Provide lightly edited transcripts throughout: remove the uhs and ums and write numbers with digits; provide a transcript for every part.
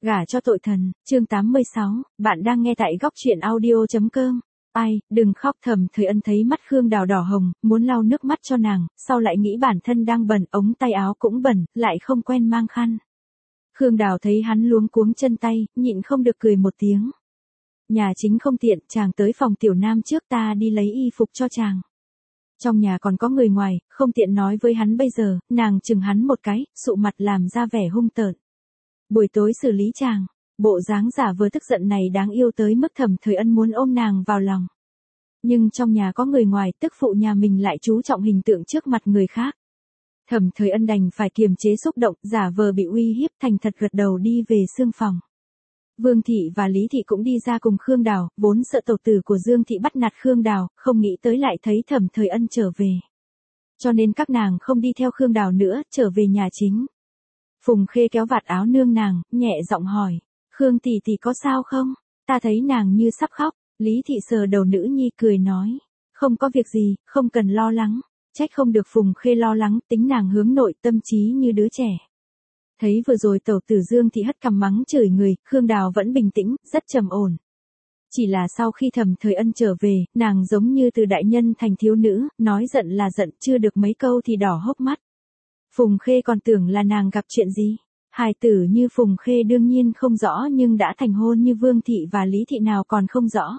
Gả cho tội thần, chương 86, bạn đang nghe tại góc truyện audio.com. Ai, đừng khóc. Thẩm Thời Ân thấy mắt Khương Đào đỏ hồng, muốn lau nước mắt cho nàng, sau lại nghĩ bản thân đang bẩn, ống tay áo cũng bẩn, lại không quen mang khăn. Khương Đào thấy hắn luống cuống chân tay, nhịn không được cười một tiếng. Nhà chính không tiện, chàng tới phòng Tiểu Nam trước, ta đi lấy y phục cho chàng. Trong nhà còn có người ngoài, không tiện nói với hắn bây giờ. Nàng chừng hắn một cái, sụ mặt làm ra vẻ hung tợn. Buổi tối xử lý chàng. Bộ dáng giả vờ tức giận này đáng yêu tới mức Thẩm Thời Ân muốn ôm nàng vào lòng. Nhưng trong nhà có người ngoài, tức phụ nhà mình lại chú trọng hình tượng trước mặt người khác. Thẩm Thời Ân đành phải kiềm chế xúc động, giả vờ bị uy hiếp, thành thật gật đầu đi về xương phòng. Vương Thị và Lý Thị cũng đi ra cùng Khương Đào, vốn sợ tẩu tử của Dương Thị bắt nạt Khương Đào, không nghĩ tới lại thấy Thẩm Thời Ân trở về. Cho nên các nàng không đi theo Khương Đào nữa, trở về nhà chính. Phùng Khê kéo vạt áo nương nàng, nhẹ giọng hỏi, Khương tỷ tỷ có sao không? Ta thấy nàng như sắp khóc. Lý Thị sờ đầu nữ nhi cười nói, không có việc gì, không cần lo lắng. Trách không được Phùng Khê lo lắng, tính nàng hướng nội, tâm trí như đứa trẻ. Thấy vừa rồi tẩu tử Dương Thị hất cằm mắng chửi người, Khương Đào vẫn bình tĩnh, rất trầm ổn. Chỉ là sau khi Thẩm Thời Ân trở về, nàng giống như từ đại nhân thành thiếu nữ, nói giận là giận, chưa được mấy câu thì đỏ hốc mắt. Phùng Khê còn tưởng là nàng gặp chuyện gì. Hài tử như Phùng Khê đương nhiên không rõ, nhưng đã thành hôn như Vương Thị và Lý Thị nào còn không rõ.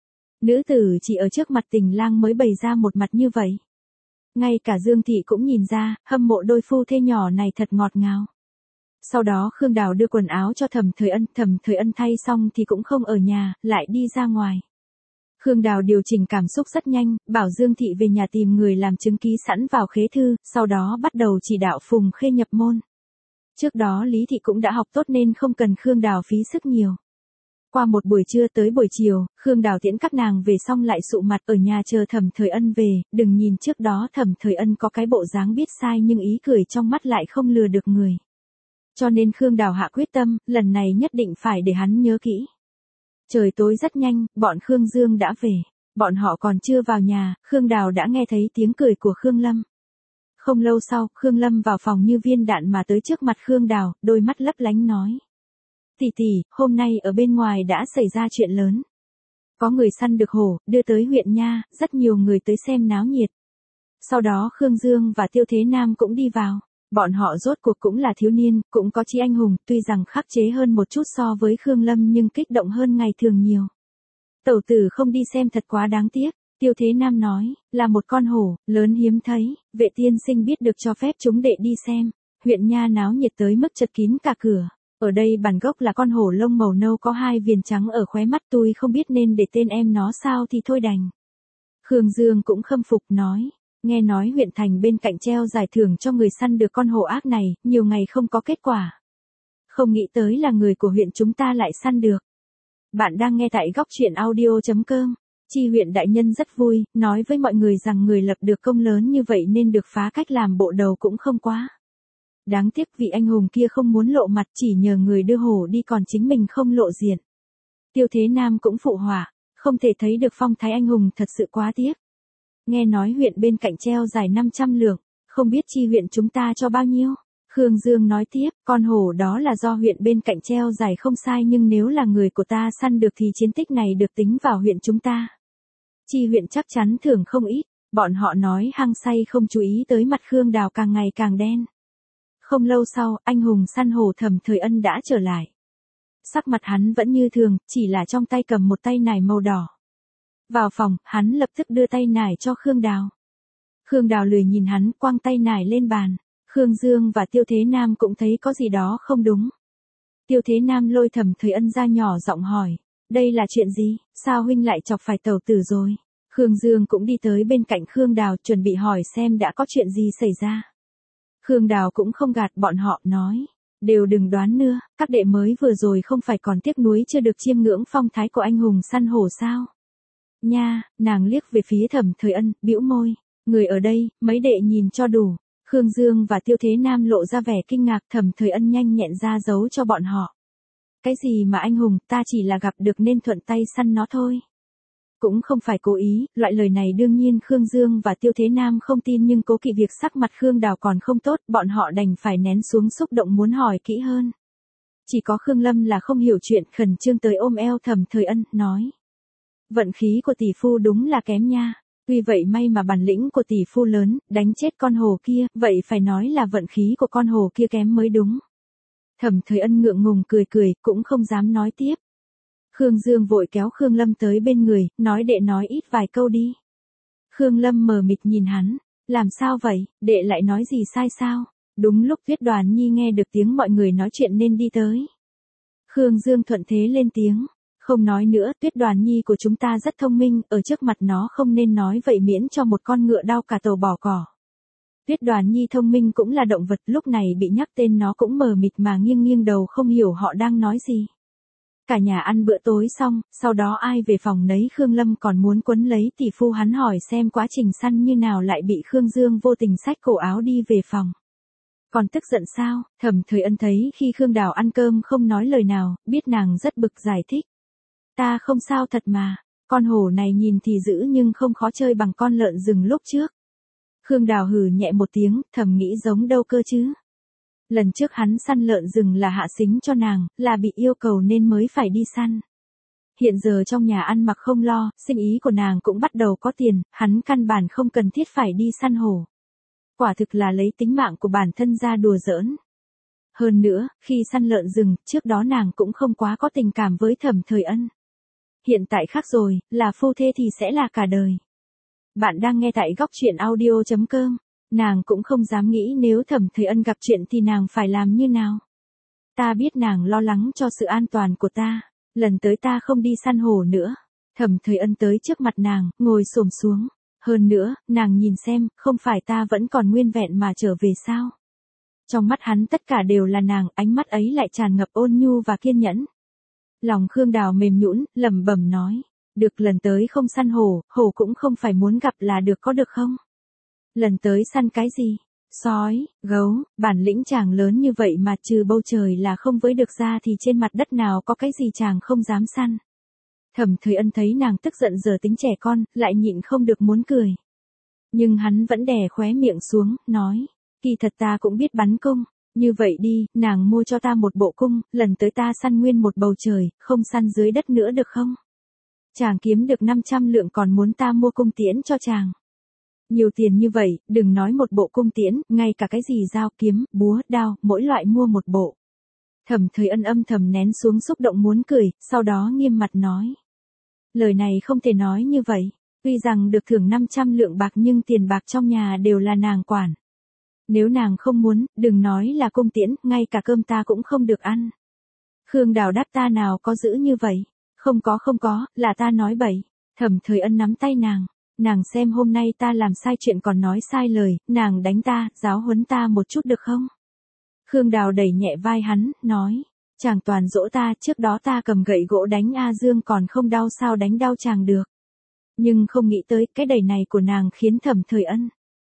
Nữ tử chỉ ở trước mặt tình lang mới bày ra một mặt như vậy. Ngay cả Dương Thị cũng nhìn ra, hâm mộ đôi phu thê nhỏ này thật ngọt ngào. Sau đó Khương Đào đưa quần áo cho Thẩm Thời Ân thay xong thì cũng không ở nhà, lại đi ra ngoài. Khương Đào điều chỉnh cảm xúc rất nhanh, bảo Dương Thị về nhà tìm người làm chứng ký sẵn vào khế thư, sau đó bắt đầu chỉ đạo Phùng Khê nhập môn. Trước đó Lý Thị cũng đã học tốt nên không cần Khương Đào phí sức nhiều. Qua một buổi trưa tới buổi chiều, Khương Đào tiễn các nàng về xong lại sụ mặt ở nhà chờ Thẩm Thời Ân về, đừng nhìn trước đó Thẩm Thời Ân có cái bộ dáng biết sai nhưng ý cười trong mắt lại không lừa được người. Cho nên Khương Đào hạ quyết tâm, lần này nhất định phải để hắn nhớ kỹ. Trời tối rất nhanh, bọn Khương Dương đã về. Bọn họ còn chưa vào nhà, Khương Đào đã nghe thấy tiếng cười của Khương Lâm. Không lâu sau, Khương Lâm vào phòng như viên đạn mà tới trước mặt Khương Đào, đôi mắt lấp lánh nói. Tỷ tỷ, hôm nay ở bên ngoài đã xảy ra chuyện lớn. Có người săn được hổ, đưa tới huyện nha, rất nhiều người tới xem náo nhiệt. Sau đó Khương Dương và Tiêu Thế Nam cũng đi vào. Bọn họ rốt cuộc cũng là thiếu niên, cũng có chí anh hùng, tuy rằng khắc chế hơn một chút so với Khương Lâm nhưng kích động hơn ngày thường nhiều. Tẩu tử không đi xem thật quá đáng tiếc. Tiêu Thế Nam nói, là một con hổ, lớn hiếm thấy, vệ tiên sinh biết được cho phép chúng đệ đi xem. Huyện nha náo nhiệt tới mức chật kín cả cửa. Ở đây bản gốc là con hổ lông màu nâu có hai viền trắng ở khóe mắt, tôi không biết nên để tên em nó sao thì thôi đành. Khương Dương cũng khâm phục nói, nghe nói huyện thành bên cạnh treo giải thưởng cho người săn được con hổ ác này, nhiều ngày không có kết quả. Không nghĩ tới là người của huyện chúng ta lại săn được. Bạn đang nghe tại góc truyện audio.com. Chi huyện đại nhân rất vui, nói với mọi người rằng người lập được công lớn như vậy nên được phá cách làm bộ đầu cũng không quá. Đáng tiếc vị anh hùng kia không muốn lộ mặt, chỉ nhờ người đưa hổ đi còn chính mình không lộ diện. Tiêu Thế Nam cũng phụ họa, không thể thấy được phong thái anh hùng thật sự quá tiếc. Nghe nói huyện bên cạnh treo giải 500 lượng, không biết chi huyện chúng ta cho bao nhiêu. Khương Dương nói tiếp, con hổ đó là do huyện bên cạnh treo giải không sai, nhưng nếu là người của ta săn được thì chiến tích này được tính vào huyện chúng ta. Chi huyện chắc chắn thưởng không ít. Bọn họ nói hăng say không chú ý tới mặt Khương Đào càng ngày càng đen. Không lâu sau, anh hùng săn hổ Thẩm Thời Ân đã trở lại. Sắc mặt hắn vẫn như thường, chỉ là trong tay cầm một tay nải màu đỏ. Vào phòng, hắn lập tức đưa tay nải cho Khương Đào. Khương Đào lười nhìn hắn, quăng tay nải lên bàn. Khương Dương và Tiêu Thế Nam cũng thấy có gì đó không đúng. Tiêu Thế Nam lôi Thẩm Thời Ân ra nhỏ giọng hỏi, đây là chuyện gì, sao huynh lại chọc phải tẩu tử rồi? Khương Dương cũng đi tới bên cạnh Khương Đào chuẩn bị hỏi xem đã có chuyện gì xảy ra. Khương Đào cũng không gạt bọn họ, nói, đều đừng đoán nữa, các đệ mới vừa rồi không phải còn tiếc nuối chưa được chiêm ngưỡng phong thái của anh hùng săn hổ sao? Nha, nàng liếc về phía Thẩm Thời Ân, bĩu môi, người ở đây, mấy đệ nhìn cho đủ. Khương Dương và Tiêu Thế Nam lộ ra vẻ kinh ngạc, Thẩm Thời Ân nhanh nhẹn ra dấu cho bọn họ. Cái gì mà anh hùng, ta chỉ là gặp được nên thuận tay săn nó thôi. Cũng không phải cố ý, loại lời này đương nhiên Khương Dương và Tiêu Thế Nam không tin, nhưng cố kỵ việc sắc mặt Khương Đào còn không tốt, bọn họ đành phải nén xuống xúc động muốn hỏi kỹ hơn. Chỉ có Khương Lâm là không hiểu chuyện, khẩn trương tới ôm eo Thẩm Thời Ân, nói. Vận khí của tỷ phu đúng là kém nha. Tuy vậy may mà bản lĩnh của tỷ phu lớn, đánh chết con hổ kia, vậy phải nói là vận khí của con hổ kia kém mới đúng. Thẩm Thời Ân ngượng ngùng cười cười, cũng không dám nói tiếp. Khương Dương vội kéo Khương Lâm tới bên người, nói đệ nói ít vài câu đi. Khương Lâm mờ mịt nhìn hắn, làm sao vậy, đệ lại nói gì sai sao? Đúng lúc Tuyết Đoàn Nhi nghe được tiếng mọi người nói chuyện nên đi tới. Khương Dương thuận thế lên tiếng, không nói nữa, Tuyết Đoàn Nhi của chúng ta rất thông minh, ở trước mặt nó không nên nói vậy miễn cho một con ngựa đau cả tổ bỏ cỏ. Tuyết Đoàn Nhi thông minh cũng là động vật, lúc này bị nhắc tên nó cũng mờ mịt mà nghiêng nghiêng đầu không hiểu họ đang nói gì. Cả nhà ăn bữa tối xong, sau đó ai về phòng nấy, Khương Lâm còn muốn quấn lấy tỷ phu hắn hỏi xem quá trình săn như nào, lại bị Khương Dương vô tình xách cổ áo đi về phòng. Còn tức giận sao? Thẩm Thời Ân thấy khi Khương Đào ăn cơm không nói lời nào, biết nàng rất bực giải thích. Ta không sao thật mà, con hổ này nhìn thì dữ nhưng không khó chơi bằng con lợn rừng lúc trước. Khương Đào hừ nhẹ một tiếng, thầm nghĩ giống đâu cơ chứ. Lần trước hắn săn lợn rừng là hạ xính cho nàng, là bị yêu cầu nên mới phải đi săn. Hiện giờ trong nhà ăn mặc không lo, sinh ý của nàng cũng bắt đầu có tiền, hắn căn bản không cần thiết phải đi săn hổ. Quả thực là lấy tính mạng của bản thân ra đùa giỡn. Hơn nữa, khi săn lợn rừng, trước đó nàng cũng không quá có tình cảm với Thẩm Thời Ân. Hiện tại khác rồi, là phu thê thì sẽ là cả đời. Bạn đang nghe tại góc truyện audio.com. Nàng cũng không dám nghĩ nếu Thẩm Thời Ân gặp chuyện thì nàng phải làm như nào. Ta biết nàng lo lắng cho sự an toàn của ta, lần tới ta không đi săn hổ nữa. Thẩm Thời Ân tới trước mặt nàng, ngồi xổm xuống. Hơn nữa, nàng nhìn xem, không phải ta vẫn còn nguyên vẹn mà trở về sao? Trong mắt hắn tất cả đều là nàng, ánh mắt ấy lại tràn ngập ôn nhu và kiên nhẫn. Lòng Khương Đào mềm nhũn, lẩm bẩm nói, được lần tới không săn hổ, hổ cũng không phải muốn gặp là được, có được không? Lần tới săn cái gì? Sói, gấu, bản lĩnh chàng lớn như vậy mà trừ bầu trời là không với được ra thì trên mặt đất nào có cái gì chàng không dám săn. Thẩm Thời Ân thấy nàng tức giận giờ tính trẻ con, lại nhịn không được muốn cười. Nhưng hắn vẫn đè khóe miệng xuống, nói, kỳ thật ta cũng biết bắn cung, như vậy đi, nàng mua cho ta một bộ cung, lần tới ta săn nguyên một bầu trời, không săn dưới đất nữa được không? Chàng kiếm được 500 lượng còn muốn ta mua cung tiễn cho chàng. Nhiều tiền như vậy, đừng nói một bộ cung tiễn, ngay cả cái gì dao kiếm, búa, đao, mỗi loại mua một bộ. Thẩm Thời Ân âm thầm nén xuống xúc động muốn cười, sau đó nghiêm mặt nói. Lời này không thể nói như vậy, tuy rằng được thưởng 500 lượng bạc nhưng tiền bạc trong nhà đều là nàng quản. Nếu nàng không muốn, đừng nói là cung tiễn, ngay cả cơm ta cũng không được ăn. Khương Đào đáp, ta nào có giữ như vậy, không có, là ta nói bậy. Thẩm Thời Ân nắm tay nàng xem hôm nay ta làm sai chuyện còn nói sai lời, nàng đánh ta, giáo huấn ta một chút được không? Khương Đào đẩy nhẹ vai hắn, nói, chàng toàn dỗ ta, trước đó ta cầm gậy gỗ đánh A Dương còn không đau sao đánh đau chàng được. Nhưng không nghĩ tới, cái đẩy này của nàng khiến Thẩm Thời Ân.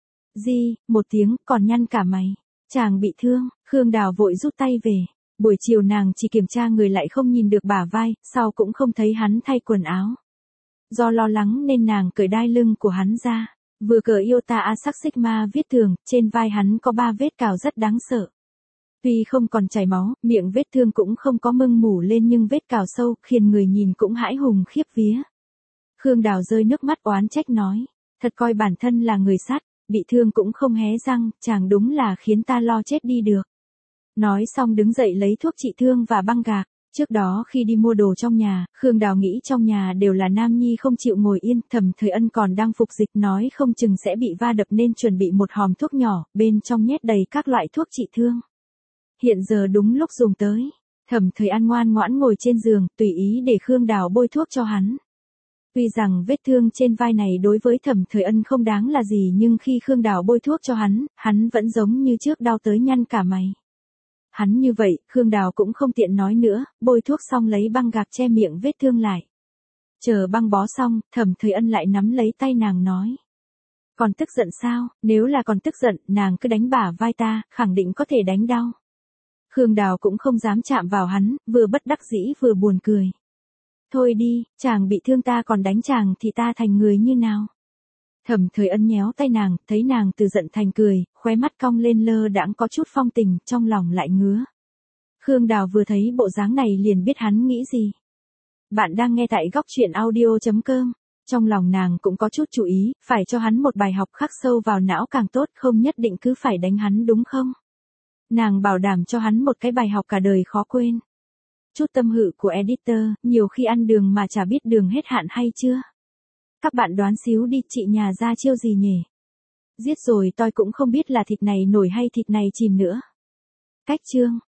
Một tiếng, còn nhăn cả mày. Chàng bị thương, Khương Đào vội rút tay về. Buổi chiều nàng chỉ kiểm tra người lại không nhìn được bả vai, sau cũng không thấy hắn thay quần áo. Do lo lắng nên nàng cởi đai lưng của hắn ra. Vừa cởi Iota Asac Sigma viết thường, trên vai hắn có 3 vết cào rất đáng sợ. Tuy không còn chảy máu, miệng vết thương cũng không có mưng mủ lên nhưng vết cào sâu, khiến người nhìn cũng hãi hùng khiếp vía. Khương Đào rơi nước mắt oán trách nói, thật coi bản thân là người sát, bị thương cũng không hé răng, chàng đúng là khiến ta lo chết đi được. Nói xong đứng dậy lấy thuốc trị thương và băng gạc. Trước đó khi đi mua đồ trong nhà, Khương Đào nghĩ trong nhà đều là nam nhi không chịu ngồi yên, Thẩm Thời Ân còn đang phục dịch nói không chừng sẽ bị va đập nên chuẩn bị một hòm thuốc nhỏ, bên trong nhét đầy các loại thuốc trị thương. Hiện giờ đúng lúc dùng tới, Thẩm Thời Ân ngoan ngoãn ngồi trên giường, tùy ý để Khương Đào bôi thuốc cho hắn. Tuy rằng vết thương trên vai này đối với Thẩm Thời Ân không đáng là gì nhưng khi Khương Đào bôi thuốc cho hắn vẫn giống như trước đau tới nhăn cả mày. Hắn như vậy, Khương Đào cũng không tiện nói nữa, bôi thuốc xong lấy băng gạc che miệng vết thương lại. Chờ băng bó xong, Thẩm Thời Ân lại nắm lấy tay nàng nói. Còn tức giận sao, nếu là còn tức giận, nàng cứ đánh bả vai ta, khẳng định có thể đánh đau. Khương Đào cũng không dám chạm vào hắn, vừa bất đắc dĩ vừa buồn cười. Thôi đi, chàng bị thương ta còn đánh chàng thì ta thành người như nào? Thẩm Thời Ân nhéo tay nàng, thấy nàng từ giận thành cười, khóe mắt cong lên lơ đãng có chút phong tình, trong lòng lại ngứa. Khương Đào vừa thấy bộ dáng này liền biết hắn nghĩ gì. Bạn đang nghe tại góc truyện audio.com. Trong lòng nàng cũng có chút chú ý, phải cho hắn một bài học khắc sâu vào não càng tốt, không nhất định cứ phải đánh hắn đúng không? Nàng bảo đảm cho hắn một cái bài học cả đời khó quên. Chút tâm hự của editor, nhiều khi ăn đường mà chả biết đường hết hạn hay chưa? Các bạn đoán xíu đi, chị nhà ra chiêu gì nhỉ? Giết rồi tôi cũng không biết là thịt này nổi hay thịt này chìm nữa. Cách chương